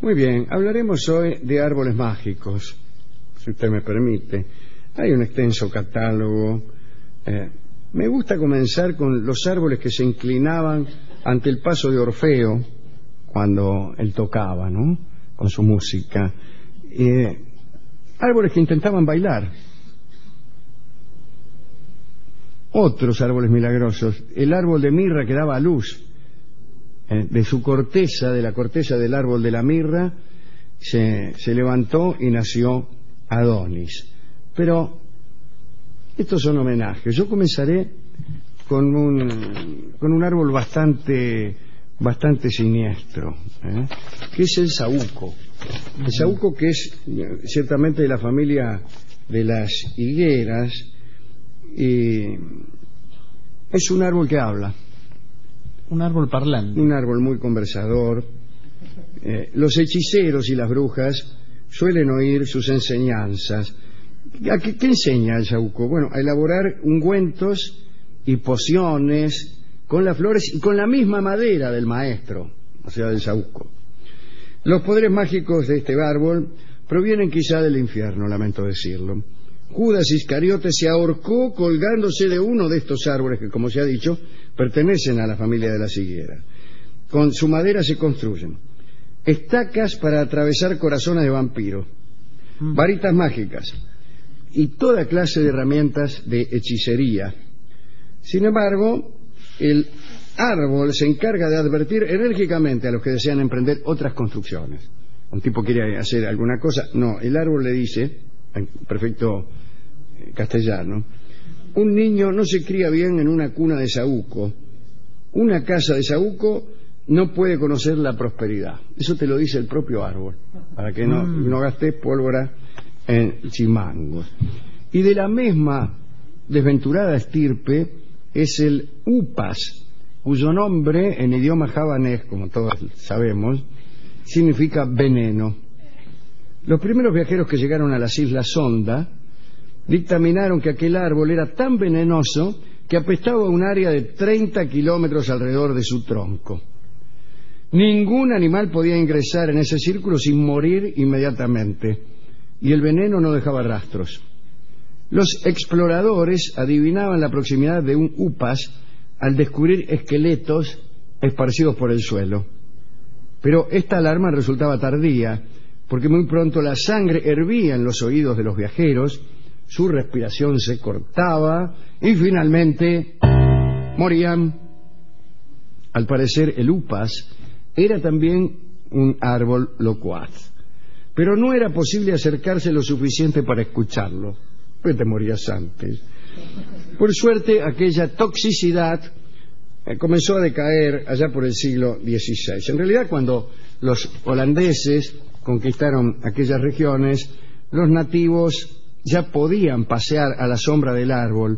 Muy bien, hablaremos hoy de árboles mágicos, si usted me permite. Hay un extenso catálogo. Me gusta comenzar con los árboles que se inclinaban ante el paso de Orfeo cuando él tocaba, ¿no?, con su música. Árboles que intentaban bailar. Otros árboles milagrosos. El árbol de mirra que daba a luz. De su corteza, de la corteza del árbol de la mirra, se levantó y nació Adonis. Pero estos son homenajes. Yo comenzaré con un árbol bastante siniestro, que es el saúco. El saúco, que es ciertamente de la familia de las higueras, y es un árbol que habla. Un árbol parlante. Un árbol muy conversador. Los hechiceros y las brujas suelen oír sus enseñanzas. ¿Qué enseña el saúco? Bueno, a elaborar ungüentos y pociones con las flores y con la misma madera del maestro, o sea, del saúco. Los poderes mágicos de este árbol provienen quizá del infierno, lamento decirlo. Judas Iscariote se ahorcó colgándose de uno de estos árboles que, como se ha dicho, pertenecen a la familia de las higueras. Con su madera se construyen estacas para atravesar corazones de vampiros, varitas mágicas y toda clase de herramientas de hechicería. Sin embargo, el árbol se encarga de advertir enérgicamente a los que desean emprender otras construcciones. Un tipo quiere hacer alguna cosa, no, el árbol le dice, en perfecto castellano: un niño no se cría bien en una cuna de saúco. Una casa de saúco no puede conocer la prosperidad. Eso te lo dice el propio árbol, para que no gastes pólvora en chimangos. Y de la misma desventurada estirpe es el upas, cuyo nombre en idioma javanés, como todos sabemos, significa veneno. Los primeros viajeros que llegaron a las islas Sonda dictaminaron que aquel árbol era tan venenoso que apestaba un área de 30 kilómetros alrededor de su tronco. Ningún animal podía ingresar en ese círculo sin morir inmediatamente, y el veneno no dejaba rastros. Los exploradores adivinaban la proximidad de un upas al descubrir esqueletos esparcidos por el suelo. Pero esta alarma resultaba tardía, porque muy pronto la sangre hervía en los oídos de los viajeros, su respiración se cortaba y finalmente morían. Al parecer, el upas era también un árbol locuaz, pero no era posible acercarse lo suficiente para escucharlo, pues te morías antes. Por suerte, aquella toxicidad comenzó a decaer allá por el siglo XVI. En realidad, cuando los holandeses conquistaron aquellas regiones, los nativos ya podían pasear a la sombra del árbol,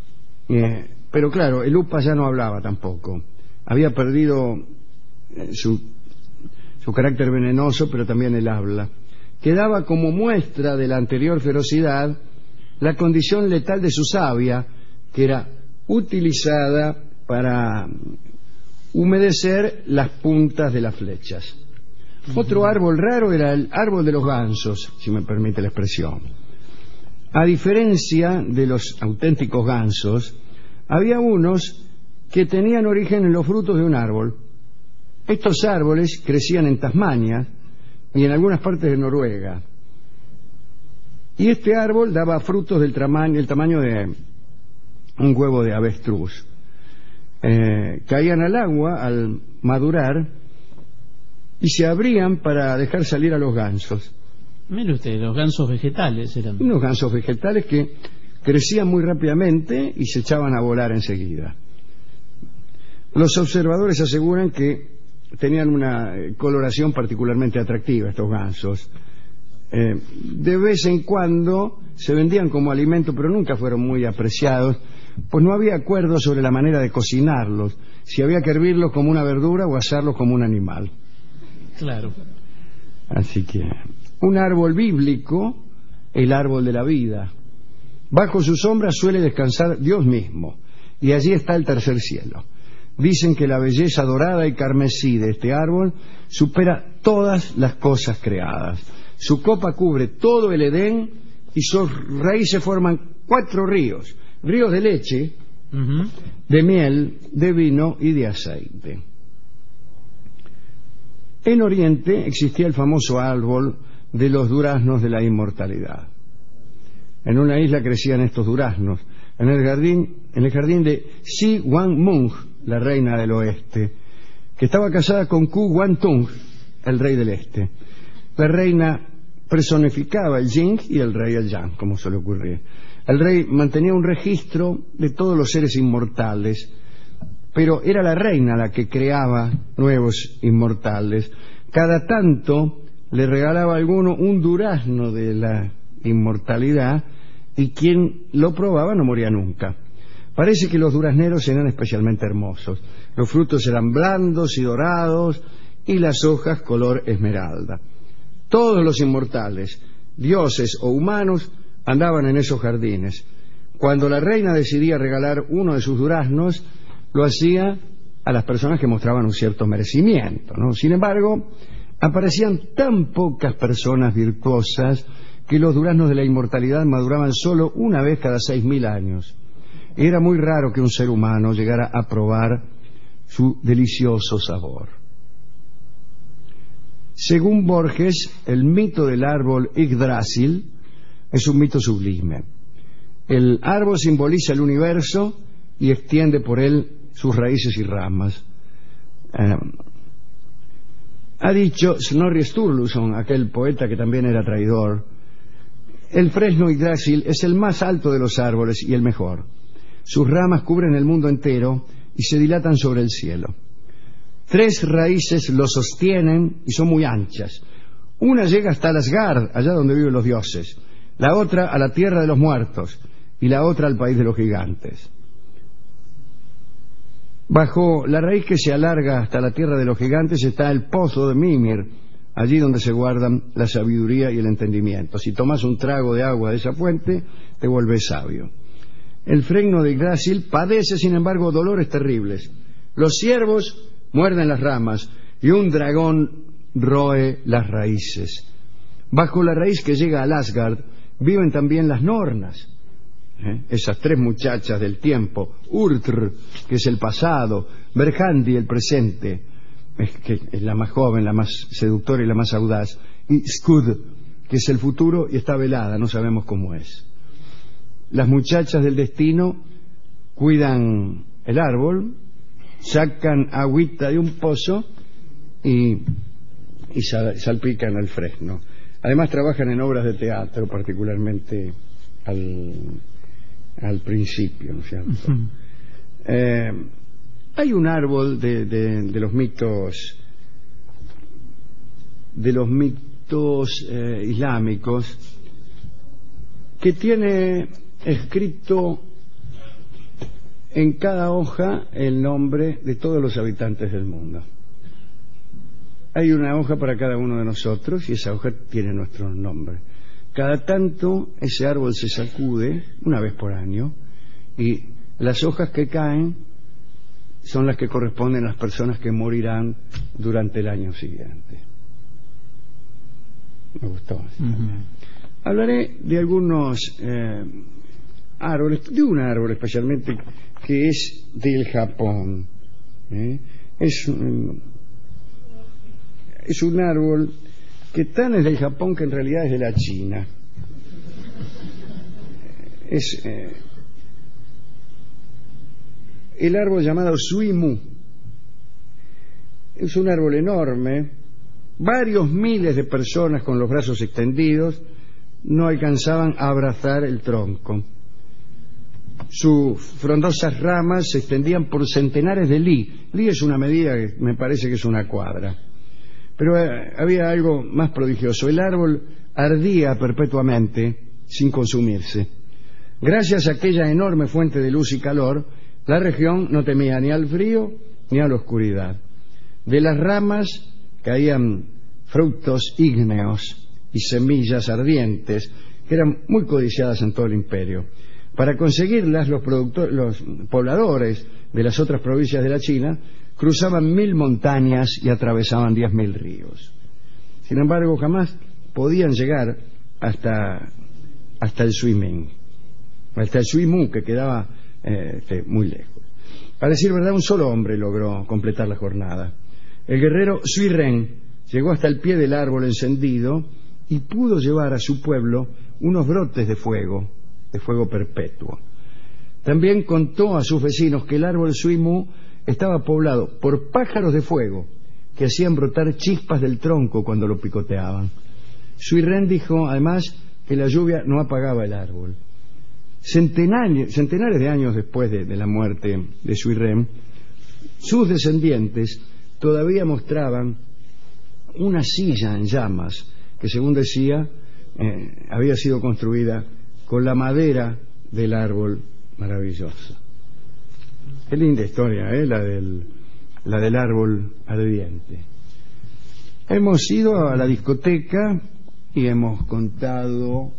pero claro, el upas ya no hablaba tampoco. Había perdido su carácter venenoso, pero también el habla. Quedaba como muestra de la anterior ferocidad la condición letal de su savia, que era utilizada para humedecer las puntas de las flechas. Otro árbol raro era el árbol de los gansos, si me permite la expresión. A diferencia de los auténticos gansos, había unos que tenían origen en los frutos de un árbol. Estos árboles crecían en Tasmania y en algunas partes de Noruega. Y este árbol daba frutos del tamaño de un huevo de avestruz. Caían al agua al madurar y se abrían para dejar salir a los gansos. Mire usted, los gansos vegetales eran. Unos gansos vegetales que crecían muy rápidamente y se echaban a volar enseguida. Los observadores aseguran que tenían una coloración particularmente atractiva estos gansos. De vez en cuando se vendían como alimento, pero nunca fueron muy apreciados, pues no había acuerdo sobre la manera de cocinarlos, si había que hervirlos como una verdura o asarlos como un animal. Claro. Así que un árbol bíblico, el árbol de la vida. Bajo su sombra suele descansar Dios mismo, y allí está el tercer cielo. dicen que la belleza dorada y carmesí de este árbol supera todas las cosas creadas. Su copa cubre todo el Edén y sus raíces forman 4 ríos, ríos de leche, de miel, de vino y de aceite. En Oriente existía el famoso árbol de los duraznos de la inmortalidad. En una isla crecían estos duraznos, en el jardín de Si Wan Mung, la reina del oeste, que estaba casada con Ku Wan Tung, el rey del este. La reina personificaba el yin y el rey el yang, como suele ocurrir. El rey mantenía un registro de todos los seres inmortales, pero era la reina la que creaba nuevos inmortales. Cada tanto le regalaba a alguno un durazno de la inmortalidad y quien lo probaba no moría nunca. Parece que los durazneros eran especialmente hermosos. Los frutos eran blandos y dorados y las hojas color esmeralda. Todos los inmortales, dioses o humanos, andaban en esos jardines. Cuando la reina decidía regalar uno de sus duraznos, lo hacía a las personas que mostraban un cierto merecimiento, ¿no? Sin embargo, aparecían tan pocas personas virtuosas que los duraznos de la inmortalidad maduraban solo una vez cada 6.000 años. Era muy raro que un ser humano llegara a probar su delicioso sabor. Según Borges, el mito del árbol Yggdrasil es un mito sublime. El árbol simboliza el universo y extiende por él sus raíces y ramas. Ha dicho Snorri Sturluson, aquel poeta que también era traidor, el fresno Yggdrasil es el más alto de los árboles y el mejor. Sus ramas cubren el mundo entero y se dilatan sobre el cielo. 3 raíces lo sostienen y son muy anchas. Una llega hasta Asgard, allá donde viven los dioses, la otra a la tierra de los muertos y la otra al país de los gigantes. Bajo la raíz que se alarga hasta la tierra de los gigantes está el pozo de Mimir, allí donde se guardan la sabiduría y el entendimiento. Si tomas un trago de agua de esa fuente, te vuelves sabio. El fresno de Yggdrasil padece, sin embargo, dolores terribles. Los ciervos muerden las ramas y un dragón roe las raíces. Bajo la raíz que llega al Asgard viven también las Nornas, esas 3 muchachas del tiempo, Urtr, que es el pasado, Berhandi, el presente, que es la más joven, la más seductora y la más audaz, y Skud, que es el futuro y está velada, no sabemos cómo es. Las muchachas del destino cuidan el árbol, sacan agüita de un pozo y salpican el fresno. Además trabajan en obras de teatro, particularmente al principio, ¿no es cierto? Hay un árbol de los mitos islámicos que tiene escrito en cada hoja el nombre de todos los habitantes del mundo. Hay una hoja para cada uno de nosotros y esa hoja tiene nuestro nombre. Cada tanto ese árbol se sacude, una vez por año, y las hojas que caen son las que corresponden a las personas que morirán durante el año siguiente. Me gustó. Hablaré de algunos árboles, de un árbol especialmente que es del Japón. Es un árbol que tan es del Japón que en realidad es de la China. Es el árbol llamado Suimu. Es un árbol enorme. Varios miles de personas con los brazos extendidos no alcanzaban a abrazar el tronco. Sus frondosas ramas se extendían por centenares de li. Li es una medida que me parece que es una cuadra. Pero había algo más prodigioso. El árbol ardía perpetuamente sin consumirse. Gracias a aquella enorme fuente de luz y calor, la región no temía ni al frío ni a la oscuridad. De las ramas caían frutos ígneos y semillas ardientes que eran muy codiciadas en todo el imperio. Para conseguirlas, los pobladores de las otras provincias de la China cruzaban 1000 montañas y atravesaban 10.000 ríos. Sin embargo, jamás podían llegar hasta el Suiming, hasta el Suimu, que quedaba muy lejos. Para decir verdad, un solo hombre logró completar la jornada. El guerrero Sui Ren llegó hasta el pie del árbol encendido y pudo llevar a su pueblo unos brotes de fuego perpetuo. También contó a sus vecinos que el árbol Suimu estaba poblado por pájaros de fuego que hacían brotar chispas del tronco cuando lo picoteaban. Sui Ren dijo además que la lluvia no apagaba el árbol. Centenares de años después de la muerte de Sui Ren, sus descendientes todavía mostraban una silla en llamas que, según decía, había sido construida con la madera del árbol maravilloso. Qué linda historia, la del árbol ardiente. Hemos ido a la discoteca y hemos contado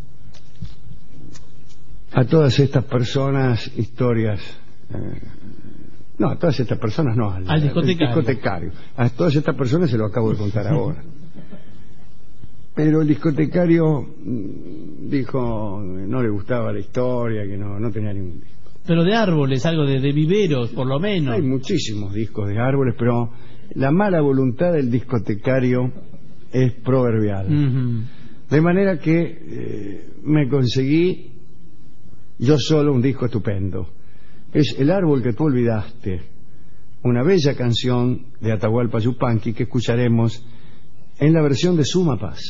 a todas estas personas historias. No, a todas estas personas no, al discotecario. A todas estas personas se lo acabo de contar ahora. Pero el discotecario dijo que no le gustaba la historia, que no tenía ningún disco. Pero de árboles, algo de viveros, por lo menos. Hay muchísimos discos de árboles, pero la mala voluntad del discotecario es proverbial. De manera que me conseguí yo solo un disco estupendo. Es El árbol que tú olvidaste, una bella canción de Atahualpa Yupanqui que escucharemos en la versión de Suma Paz.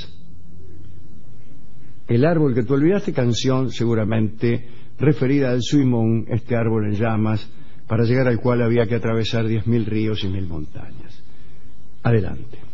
El árbol que tú olvidaste, canción seguramente referida al Suimong, este árbol en llamas, para llegar al cual había que atravesar 10.000 ríos y 1000 montañas. Adelante.